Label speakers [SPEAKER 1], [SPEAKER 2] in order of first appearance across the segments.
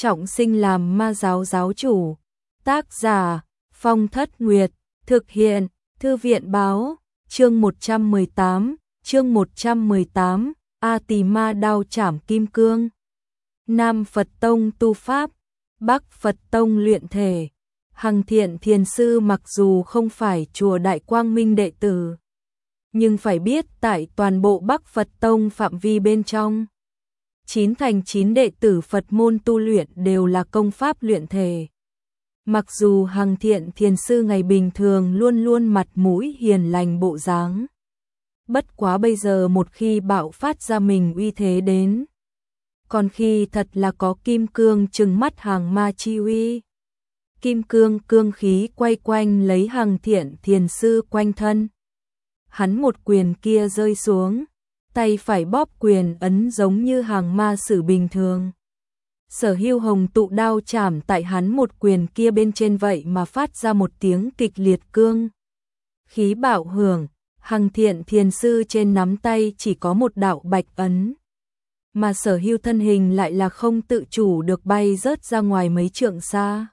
[SPEAKER 1] trọng sinh làm ma giáo giáo chủ. Tác giả Phong Thất Nguyệt, thực hiện Thư viện báo, chương 118, A Tỳ Ma đao chảm kim cương. Nam Phật Tông tu pháp, Bắc Phật Tông luyện thể. Hằng Thiện Thiền Sư mặc dù không phải chùa Đại Quang Minh đệ tử, nhưng phải biết tại toàn bộ Bắc Phật Tông phạm vi bên trong, 9 thành 9 đệ tử Phật môn tu luyện đều là công pháp luyện thể. Mặc dù Hằng Thiện Thiền Sư ngày bình thường luôn luôn mặt mũi hiền lành bộ dáng, bất quá bây giờ một khi bạo phát ra mình uy thế đến, còn khi thật là có kim cương trừng mắt hàng ma chi uy. Kim cương cương khí quay quanh lấy Hằng Thiện Thiền Sư quanh thân. Hắn một quyền kia rơi xuống, tay phải bóp quyền ấn giống như hàng ma sử bình thường. Sở Hưu hồng tụ đao chảm tại hắn một quyền kia bên trên vậy mà phát ra một tiếng kịch liệt cương khí bạo hưởng. Hằng Thiện Thiền Sư trên nắm tay chỉ có một đạo bạch ấn, mà Sở Hưu thân hình lại là không tự chủ được bay rớt ra ngoài mấy trượng xa.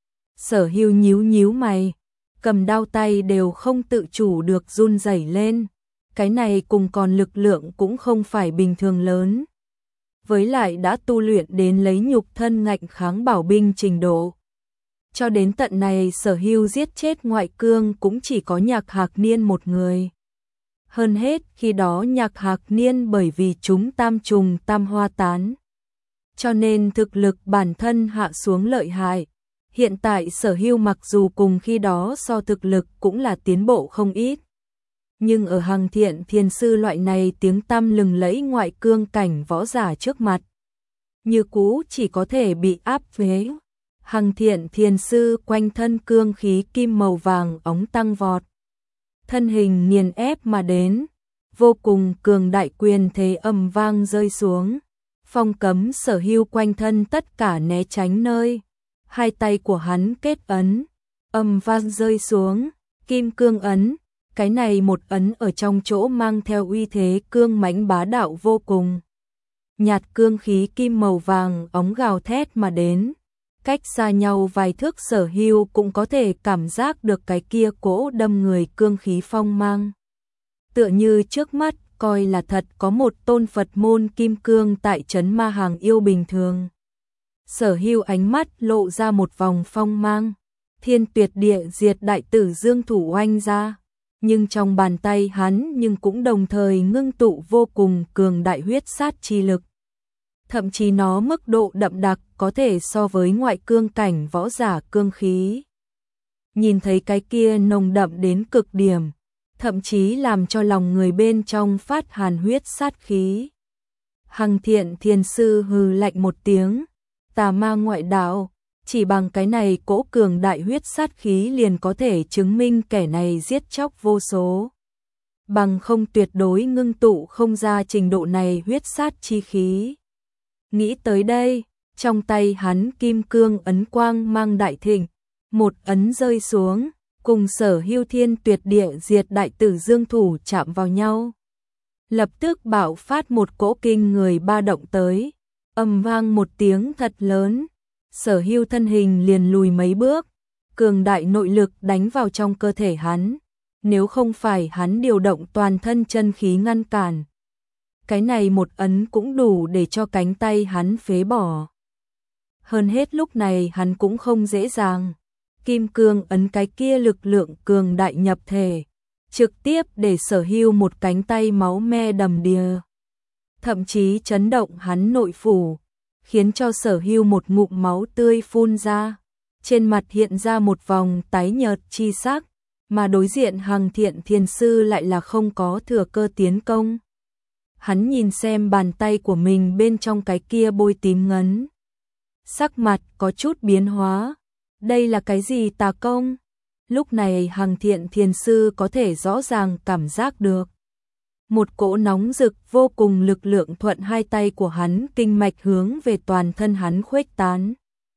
[SPEAKER 1] Sở Hưu nhíu mày, cầm đao tay đều không tự chủ được run rẩy lên. Cái này cùng còn lực lượng cũng không phải bình thường lớn, với lại đã tu luyện đến lấy nhục thân ngạnh kháng bảo binh trình độ. Cho đến tận này Sở Hưu giết chết ngoại cương cũng chỉ có Nhạc Hạc Niên một người. Hơn hết khi đó Nhạc Hạc Niên bởi vì chúng tam trùng tam hoa tán, cho nên thực lực bản thân hạ xuống lợi hại. Hiện tại Sở Hưu mặc dù cùng khi đó so thực lực cũng là tiến bộ không ít, nhưng ở Hằng Thiện Thiền Sư loại này tiếng tăm lừng lẫy ngoại cương cảnh võ giả trước mặt, như cũ chỉ có thể bị áp chế. Hằng Thiện Thiền Sư quanh thân cương khí kim màu vàng óng tăng vọt, thân hình nghiền ép mà đến, vô cùng cường đại quyền thế ầm vang rơi xuống, phong cấm Sở Hưu quanh thân tất cả né tránh nơi. Hai tay của hắn kết ấn, ầm vang rơi xuống, kim cương ấn. Cái này một ấn ở trong chỗ mang theo uy thế cương mãnh bá đạo vô cùng. Nhạt cương khí kim màu vàng óng gào thét mà đến, cách xa nhau vài thước Sở Hưu cũng có thể cảm giác được cái kia cỗ đâm người cương khí phong mang. Tựa như trước mắt coi là thật có một tôn Phật môn kim cương tại trấn ma hàng yêu bình thường. Sở Hưu ánh mắt lộ ra một vòng phong mang, thiên tuyệt địa diệt đại tử dương thủ oanh ra. Nhưng trong bàn tay hắn nhưng cũng đồng thời ngưng tụ vô cùng cường đại huyết sát chi lực. Thậm chí nó mức độ đậm đặc có thể so với ngoại cương cảnh võ giả cương khí. Nhìn thấy cái kia nồng đậm đến cực điểm, thậm chí làm cho lòng người bên trong phát hàn huyết sát khí. Hằng Thiện Thiền Sư hừ lạnh một tiếng, tà ma ngoại đạo. Chỉ bằng cái này cỗ cường đại huyết sát khí liền có thể chứng minh kẻ này giết chóc vô số. Bằng không tuyệt đối ngưng tụ không ra trình độ này huyết sát chi khí. Nghĩ tới đây, trong tay hắn kim cương ấn quang mang đại thịnh, một ấn rơi xuống, cùng Sở Hưu thiên tuyệt địa diệt đại tử dương thủ chạm vào nhau. Lập tức bạo phát một cỗ kinh người ba động tới, ầm vang một tiếng thật lớn. Sở Hưu thân hình liền lùi mấy bước, cường đại nội lực đánh vào trong cơ thể hắn, nếu không phải hắn điều động toàn thân chân khí ngăn cản, cái này một ấn cũng đủ để cho cánh tay hắn phế bỏ. Hơn hết lúc này hắn cũng không dễ dàng, kim cương ấn cái kia lực lượng cường đại nhập thể, trực tiếp để Sở Hưu một cánh tay máu me đầm đìa, thậm chí chấn động hắn nội phủ, khiến cho Sở Hưu một ngụm máu tươi phun ra, trên mặt hiện ra một vòng tái nhợt chi sắc, mà đối diện Hằng Thiện Thiền Sư lại là không có thừa cơ tiến công. Hắn nhìn xem bàn tay của mình bên trong cái kia bôi tím ngấn, sắc mặt có chút biến hóa, đây là cái gì tà công? Lúc này Hằng Thiện Thiền Sư có thể rõ ràng cảm giác được một cỗ nóng rực vô cùng lực lượng thuận hai tay của hắn kinh mạch hướng về toàn thân hắn khuếch tán.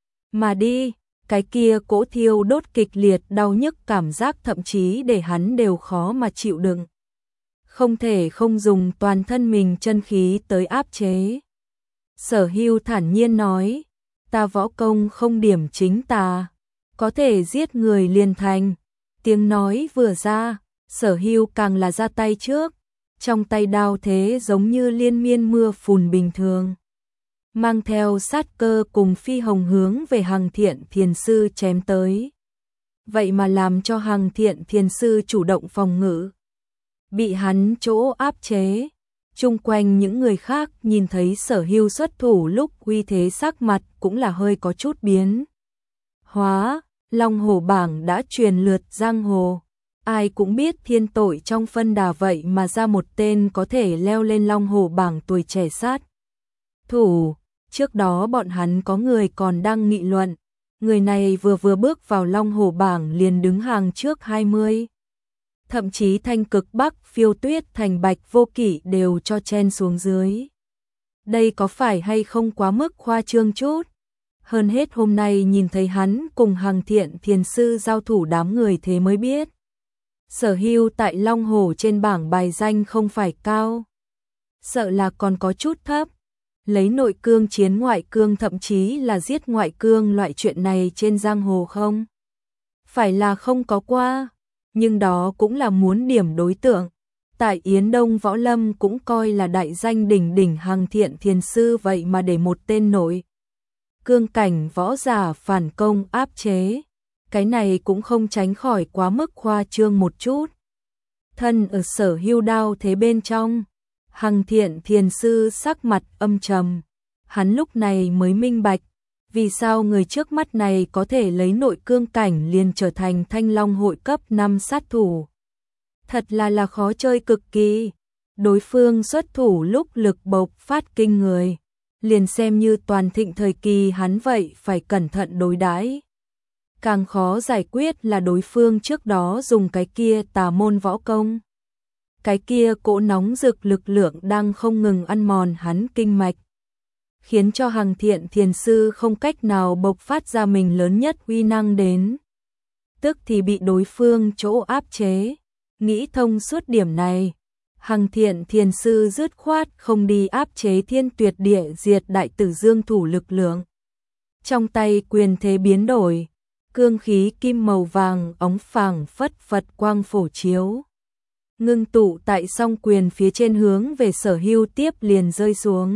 [SPEAKER 1] Mà đi, cái kia cỗ thiêu đốt kịch liệt đau nhức cảm giác thậm chí để hắn đều khó mà chịu đựng. Không thể không dùng toàn thân mình chân khí tới áp chế. Sở Hưu thản nhiên nói, ta võ công không điểm chính tà, có thể giết người liền thành. Tiếng nói vừa ra, Sở Hưu càng là ra tay trước, trong tay đao thế giống như liên miên mưa phùn bình thường, mang theo sát cơ cùng phi hồng hướng về Hằng Thiện Thiền Sư chém tới. Vậy mà làm cho Hằng Thiện Thiền Sư chủ động phòng ngự, bị hắn chỗ áp chế. Chung quanh những người khác nhìn thấy Sở Hưu xuất thủ lúc uy thế, sắc mặt cũng là hơi có chút biến hóa. Long Hổ bảng đã truyền lượt giang hồ, ai cũng biết thiên tội trong phân đà, vậy mà ra một tên có thể leo lên Long Hổ bảng tuổi trẻ sát thủ. Trước đó bọn hắn có người còn đang nghị luận, người này vừa bước vào Long Hổ bảng liền đứng hàng trước 20. Thậm chí Thanh Cực Bắc, Phiêu Tuyết Thành, Bạch Vô Kỵ đều cho chen xuống dưới. Đây có phải hay không quá mức khoa trương chút? Hơn hết hôm nay nhìn thấy hắn cùng Hằng Thiện Thiền Sư giao thủ, đám người thế mới biết Sở Hưu tại Long Hổ trên bảng bài danh không phải cao, sợ là còn có chút thấp. Lấy nội cương chiến ngoại cương, thậm chí là giết ngoại cương, loại chuyện này trên giang hồ không phải là không có qua, nhưng đó cũng là muốn điểm đối tượng. Tại Yến Đông Võ Lâm cũng coi là đại danh đỉnh đỉnh Hằng Thiện Thiền Sư, vậy mà để một tên nội cương cảnh võ giả phản công áp chế, cái này cũng không tránh khỏi quá mức khoa trương một chút. Thân ở Sở Hưu đao thế bên trong, Hằng Thiện Thiền Sư sắc mặt âm trầm, hắn lúc này mới minh bạch vì sao người trước mắt này có thể lấy nội cương cảnh liền trở thành Thanh Long hội cấp 5 sát thủ. Thật là khó chơi cực kỳ. Đối phương xuất thủ lúc lực bộc phát kinh người, liền xem như toàn thịnh thời kỳ hắn vậy phải cẩn thận đối đãi. Càng khó giải quyết là đối phương trước đó dùng cái kia tà môn võ công. Cái kia cỗ nóng rực lực lượng đang không ngừng ăn mòn hắn kinh mạch, khiến cho Hằng Thiện Thiền Sư không cách nào bộc phát ra mình lớn nhất uy năng đến. Tức thì bị đối phương chỗ áp chế. Nghĩ thông suốt điểm này, Hằng Thiện Thiền Sư dứt khoát không đi áp chế Thiên Tuyệt Địa Diệt Đại Tử Dương thủ lực lượng. Trong tay quyền thế biến đổi, cương khí kim màu vàng óng phảng phất phật quang phổ chiếu, ngưng tụ tại song quyền phía trên hướng về Sở Hưu tiếp liền rơi xuống.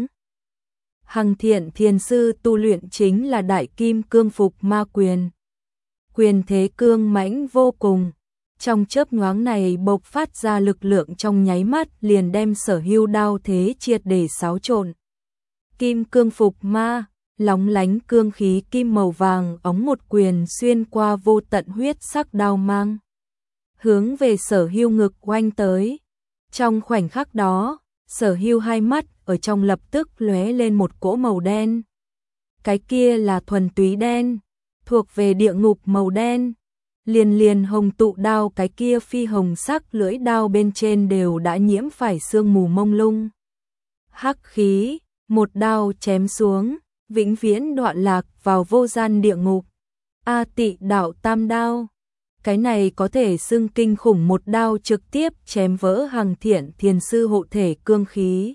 [SPEAKER 1] Hằng Thiện Thiền Sư tu luyện chính là Đại Kim Cương Phục Ma Quyền. Quyền thế cương mãnh vô cùng, trong chớp nhoáng này bộc phát ra lực lượng trong nháy mắt liền đem Sở Hưu đao thế triệt để xáo trộn. Kim Cương Phục Ma, lóng lánh cương khí kim màu vàng óng một quyền xuyên qua vô tận huyết sắc đao mang, hướng về Sở Hưu ngực oanh tới. Trong khoảnh khắc đó, Sở Hưu hai mắt ở trong lập tức lóe lên một cỗ màu đen. Cái kia là thuần túy đen, thuộc về địa ngục màu đen. Liền hồng tụ đao, cái kia phi hồng sắc lưỡi đao bên trên đều đã nhiễm phải sương mù mông lung. Hắc khí, một đao chém xuống, vĩnh viễn đoạn lạc vào vô gian địa ngục. A Tị Đạo Tam Đao, cái này có thể xưng kinh khủng, một đao trực tiếp chém vỡ Hằng Thiện Thiền Sư hộ thể cương khí.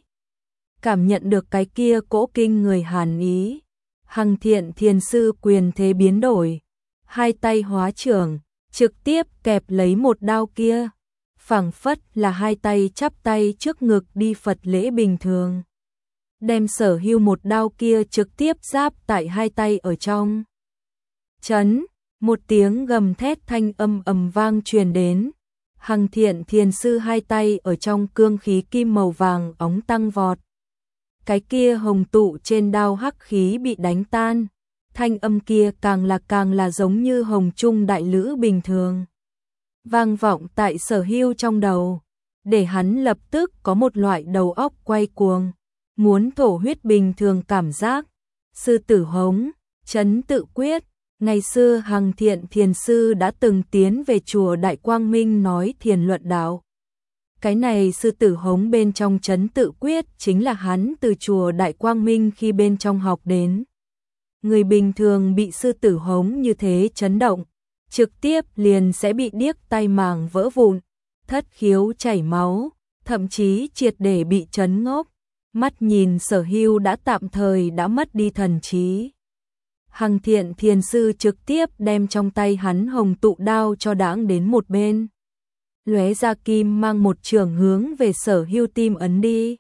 [SPEAKER 1] Cảm nhận được cái kia cỗ kinh người hàn ý, Hằng Thiện Thiền Sư quyền thế biến đổi, hai tay hóa trưởng, trực tiếp kẹp lấy một đao kia, phảng phất là hai tay chắp tay trước ngực đi Phật lễ bình thường, đem Sở Hưu một đao kia trực tiếp giáp tại hai tay ở trong. Chấn, một tiếng gầm thét thanh âm ầm vang truyền đến, Hằng Thiện Thiền Sư hai tay ở trong cương khí kim màu vàng óng tăng vọt. Cái kia hồng tụ trên đao hắc khí bị đánh tan, thanh âm kia càng là giống như hồng trung đại lữ bình thường, vang vọng tại Sở Hưu trong đầu, để hắn lập tức có một loại đầu óc quay cuồng, muốn thổ huyết bình thường cảm giác. Sư tử hống, trấn tự quyết. Ngày xưa Hằng Thiện Thiền Sư đã từng tiến về chùa Đại Quang Minh nói thiền luận đạo. Cái này sư tử hống bên trong trấn tự quyết chính là hắn từ chùa Đại Quang Minh khi bên trong học đến. Người bình thường bị sư tử hống như thế chấn động, trực tiếp liền sẽ bị điếc tai màng vỡ vụn, thất khiếu chảy máu, thậm chí triệt để bị chấn ngốc. Mắt nhìn Sở Hưu đã tạm thời đã mất đi thần trí. Hằng Thiện Thiền Sư trực tiếp đem trong tay hắn hồng tụ đao cho đãng đến một bên. Lóe ra kim mang một trường hướng về Sở Hưu tim ấn đi.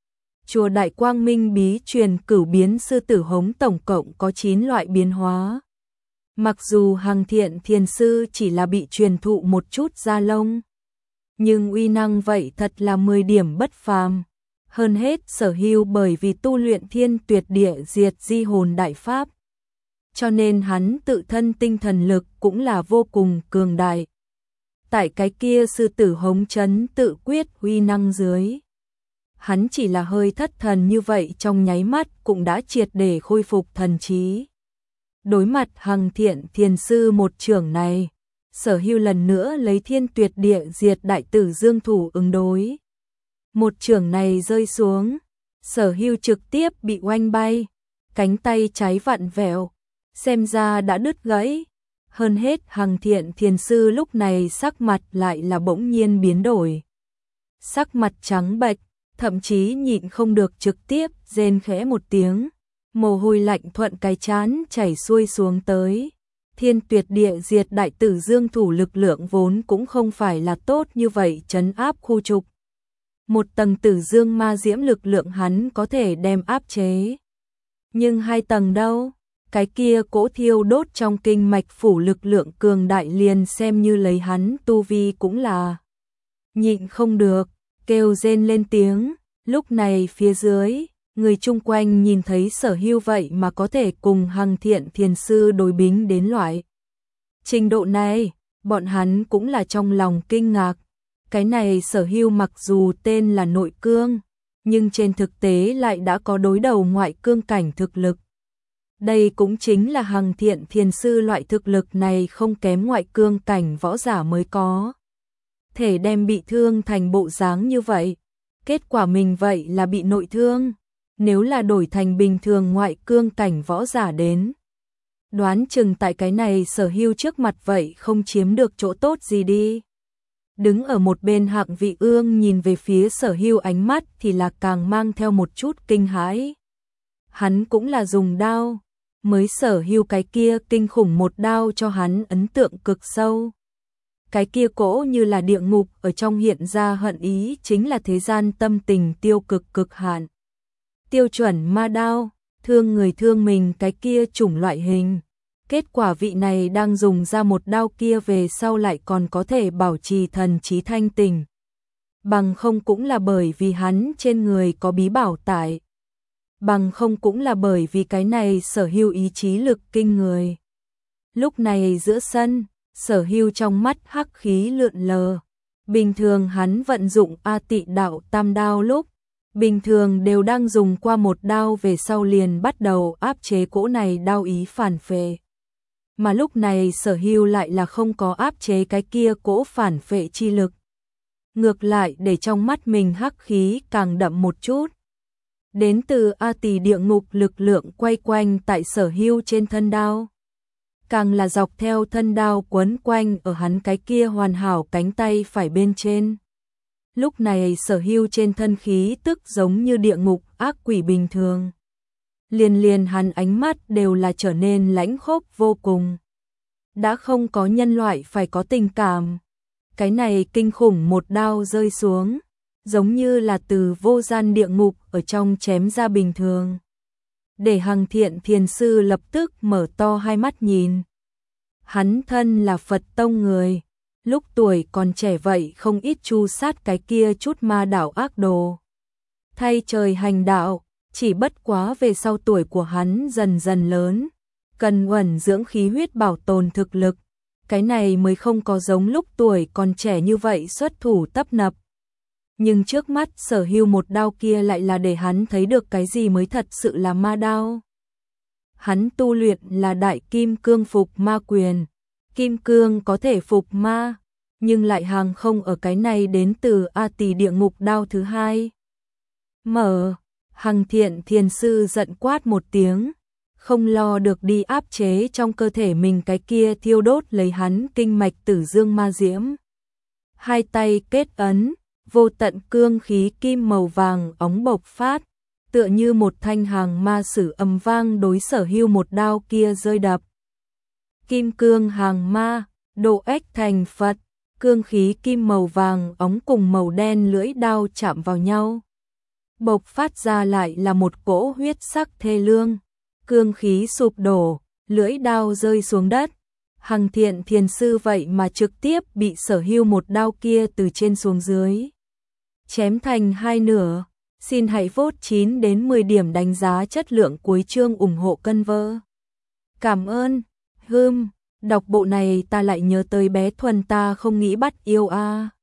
[SPEAKER 1] Chùa Đại Quang Minh bí truyền cửu biến sư tử hống tổng cộng có 9 loại biến hóa. Mặc dù Hằng Thiện Thiền Sư chỉ là bị truyền thụ một chút da lông, nhưng uy năng vậy thật là 10 điểm bất phàm. Hơn hết Sở Hưu bởi vì tu luyện Thiên Tuyệt Địa Diệt Di Hồn Đại Pháp, cho nên hắn tự thân tinh thần lực cũng là vô cùng cường đại. Tại cái kia sư tử hống chấn tự quyết uy năng dưới, hắn chỉ là hơi thất thần như vậy trong nháy mắt cũng đã triệt để khôi phục thần trí. Đối mặt Hằng Thiện Thiền Sư một trưởng này, Sở Hưu lần nữa lấy Thiên Tuyệt Địa Diệt Đại Tử Dương thủ ứng đối. Một trưởng này rơi xuống, Sở Hưu trực tiếp bị oanh bay, cánh tay trái vặn vẹo, xem ra đã đứt gãy. Hơn hết Hằng Thiện Thiền Sư lúc này sắc mặt lại là bỗng nhiên biến đổi. Sắc mặt trắng bệch, thậm chí nhịn không được trực tiếp rên khẽ một tiếng, mồ hôi lạnh thuận cái trán chảy xuôi xuống tới. Thiên Tuyệt Địa Diệt Đại Tử Dương thủ lực lượng vốn cũng không phải là tốt như vậy trấn áp khu trục. Một tầng Tử Dương ma diễm lực lượng hắn có thể đem áp chế. Nhưng 2 tầng đâu? Cái kia cỗ thiêu đốt trong kinh mạch phủ lực lượng cường đại liền xem như lấy hắn tu vi cũng là nhịn không được, kêu rên lên tiếng. Lúc này phía dưới, người chung quanh nhìn thấy Sở Hưu vậy mà có thể cùng Hằng Thiện Thiền Sư đối bính đến loại trình độ này, bọn hắn cũng là trong lòng kinh ngạc. Cái này Sở Hưu mặc dù tên là nội cương, nhưng trên thực tế lại đã có đối đầu ngoại cương cảnh thực lực. Đây cũng chính là Hằng Thiện Thiền Sư loại thực lực này không kém ngoại cương cảnh võ giả mới có thể đem bị thương thành bộ dáng như vậy. Kết quả mình vậy là bị nội thương. Nếu là đổi thành bình thường ngoại cương cảnh võ giả đến, đoán chừng tại cái này Sở Hưu trước mặt vậy không chiếm được chỗ tốt gì đi. Đứng ở một bên Hạng Vị Ương nhìn về phía Sở Hưu ánh mắt thì là càng mang theo một chút kinh hãi. Hắn cũng là dùng đao, mới Sở Hưu cái kia kinh khủng một đao cho hắn ấn tượng cực sâu. Cái kia cỗ như là địa ngục ở trong hiện ra hận ý chính là thế gian tâm tình tiêu cực cực hạn. Tiêu chuẩn ma đao, thương người thương mình cái kia chủng loại hình. Kết quả vị này đang dùng ra một đao kia về sau lại còn có thể bảo trì thần trí thanh tỉnh. Bằng không cũng là bởi vì hắn trên người có bí bảo tại. Bằng không cũng là bởi vì cái này Sở Hưu ý chí lực kinh người. Lúc này giữa sân, Sở Hưu trong mắt hắc khí lượn lờ. Bình thường hắn vận dụng A Tị Đạo Tam Đao lúc, bình thường đều đang dùng qua một đao về sau liền bắt đầu áp chế cỗ này đao ý phản phệ. Mà lúc này Sở Hưu lại là không có áp chế cái kia cỗ phản phệ chi lực. Ngược lại để trong mắt mình hắc khí càng đậm một chút. Đến từ A Tỳ địa ngục lực lượng quay quanh tại Sở Hưu trên thân đao. Càng là dọc theo thân đao quấn quanh ở hắn cái kia hoàn hảo cánh tay phải bên trên. Lúc này Sở Hưu trên thân khí tức giống như địa ngục ác quỷ bình thường. Liền hắn ánh mắt đều là trở nên lãnh khốc vô cùng. Đã không có nhân loại phải có tình cảm. Cái này kinh khủng một đao rơi xuống, giống như là từ vô gian địa ngục ở trong chém ra bình thường. Để Hằng Thiện Thiền Sư lập tức mở to hai mắt nhìn. Hắn thân là Phật tông người, lúc tuổi còn trẻ vậy không ít tru sát cái kia chút ma đạo ác đồ. Thay trời hành đạo, chỉ bất quá về sau tuổi của hắn dần dần lớn, cần uẩn dưỡng khí huyết bảo tồn thực lực. Cái này mới không có giống lúc tuổi còn trẻ như vậy xuất thủ tấp nập. Nhưng trước mắt Sở Hưu một đao kia lại là để hắn thấy được cái gì mới thật sự là ma đao. Hắn tu luyện là Đại Kim Cương Phục Ma Quyền. Kim cương có thể phục ma, nhưng lại hàng không ở cái này đến từ A Tỳ địa ngục đao thứ hai. Mở, Hằng Thiện Thiền Sư giận quát một tiếng, không lo được đi áp chế trong cơ thể mình cái kia thiêu đốt lấy hắn kinh mạch tử dương ma diễm. Hai tay kết ấn, vô tận cương khí kim màu vàng óng bộc phát, tựa như một thanh hàng ma sử ầm vang đối Sở Hưu một đao kia rơi đập. Kim cương hàng ma, độ ếch thành Phật, cương khí kim màu vàng óng cùng màu đen lưỡi đao chạm vào nhau. Bộc phát ra lại là một cỗ huyết sắc thê lương, cương khí sụp đổ, lưỡi đao rơi xuống đất. Hằng Thiện thiền sư vậy mà trực tiếp bị Sở Hưu một đao kia từ trên xuống dưới chém thành hai nửa. Xin hãy vote 9 đến 10 điểm đánh giá chất lượng cuối chương ủng hộ cân vơ. Cảm ơn. Đọc bộ này ta lại nhớ tới bé Thuần ta không nghĩ bắt yêu a.